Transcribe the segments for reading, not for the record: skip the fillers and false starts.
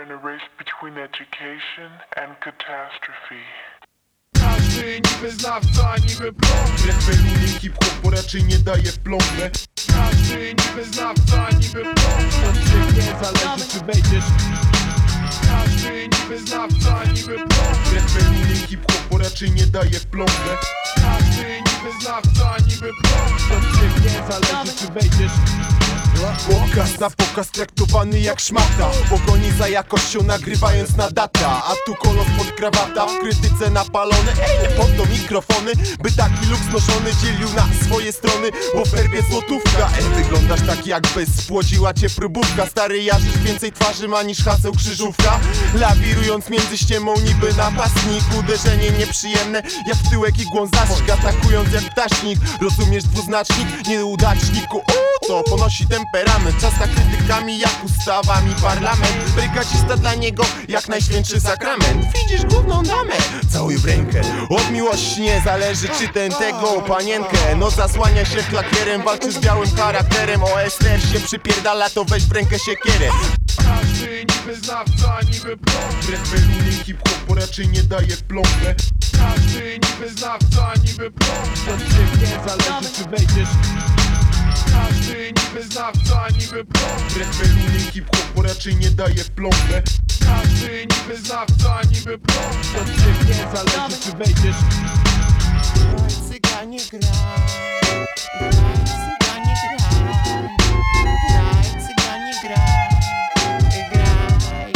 in a race between education and catastrophe. Każdy niby znawca, niby blond. Referuje hip-hop, bo raczej nie daje w plombę. Każdy niby znawca, niby blond. Od ciebie zależy, czy wejdziesz. Każdy niby znawca, niby blond. Referuje hip-hop, bo raczej nie daje w plombę. Każdy niby znawca, niby blond. Od ciebie zależy, czy wejdziesz. Pokaz na pokaz traktowany jak szmata. Pogoni za jakością, nagrywając na data. A tu kolos pod krawata, w krytyce napalony. Nie pod to mikrofony, by taki luks noszony dzielił na swoje strony. Bo w herbie złotówka. Wyglądasz tak jakby spłodziła cię próbówka. Stary jarzysz więcej twarzy ma niż haseł krzyżówka. Lawirując między ściemą niby napastnik. Uderzenie nieprzyjemne jak w tyłek igłą zastrzyk. Atakując jak ptaśnik. Rozumiesz dwuznacznik? Nieudaczniku. To ponosi temperament. Czas na krytykami jak ustawami parlament. Brygadzista dla niego jak najświętszy sakrament. Widzisz główną damę, całuj w rękę. Od miłości nie zależy czy ten tego panienkę. No zasłania się klakierem, walczy z białym charakterem. OSR się przypierdala, to weź w rękę siekierę. Każdy niby znawca, niby blond. Referuje hip-hop, bo raczej nie daje w plombę. Każdy niby znawca, niby blond. Od ciebie zależy, czy wejdziesz. Każdy niby znawca, niby blond. Referuje hip-hop, bo raczej nie daje w plombę. Każdy niby znawca, niby blond. Od ciebie zależy, czy wejdziesz. Cyganie graj, cyganie graj, cyganie graj, graj,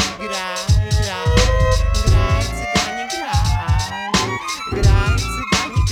cyganie graj, cyganie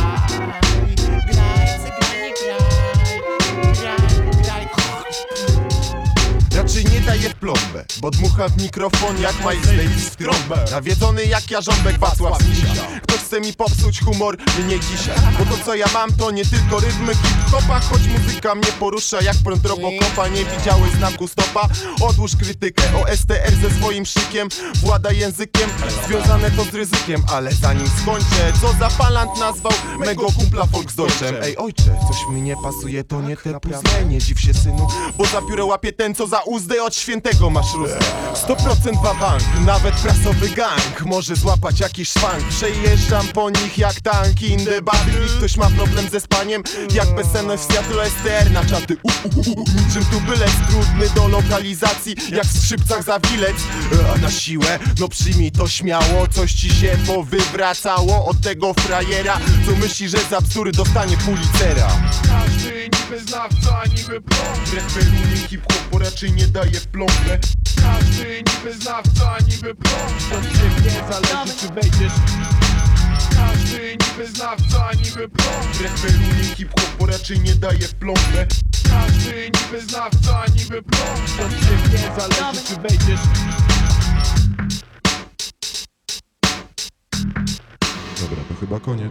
graj. Raczej nie daje w plombę, bo dmucha w mikrofon jak Miles Davis w trąbę. Nawiedzony jak jarząbek Wacław Misia. Ktoś chce mi popsuć humor, nie dzisiaj. Bo to co ja mam to nie tylko rytmy hip-hopa. Choć muzyka mnie porusza jak prąd Robocopa. Nie widziałeś znaku stopa? Odłóż krytykę. OSTR ze swoim szykiem włada językiem. Związane to z ryzykiem, ale zanim skończę, co za palant nazwał mego kumpla Volksdeutschem. Ej ojcze, coś mi nie pasuje, to nie te puzzle. Nie dziw się synu, bo za piórę łapie ten co za uzdę od świętego masz rózgę. 100% wabank, nawet prasowy gang może złapać jakiś szwank. Przejeżdżam po nich jak tank in the battle. Ktoś ma problem ze spaniem, jak bezsenność w Seattle STR na czaty. Niczym tu bylec, trudny do lokalizacji, jak w skrzypcach za wilec. A na siłę, no przyjmij to śmiało. Coś ci się powywracało od tego frajera, co myśli, że za bzdury dostanie Pulitzera. Każdy niby znawca, niby blond. Referuje hip-hop, bo raczej nie daje w plombę. Każdy niby znawca, niby blond. Od ciebie zależy, czy wejdziesz. Każdy niby znawca, niby blond. Referuje hip-hop, bo raczej nie daje w plombę. Każdy niby znawca, niby blond. Od ciebie zależy, czy wejdziesz. Dobra, to chyba koniec.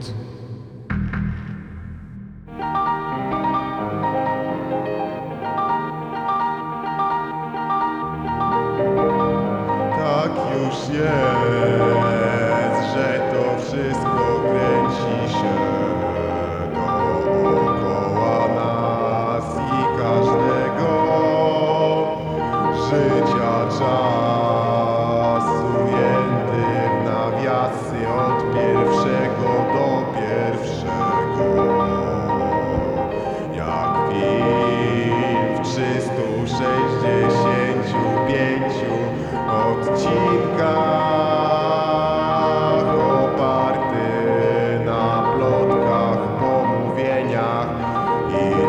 Tak już jest, że to wszystko kręci się dookoła nas i każdego życia czas ujęty w nawiasy od pierwszego do pierwszego. Jak film w 365 odcinkach oparty na plotkach, pomówieniach i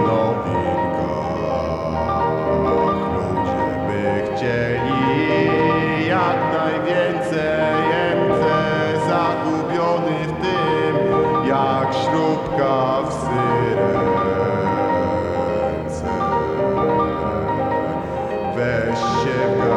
nowinkach. Ludzie by chcieli jak najwięcej MC, zagubiony w tym jak śrubka w syrence. Weź się w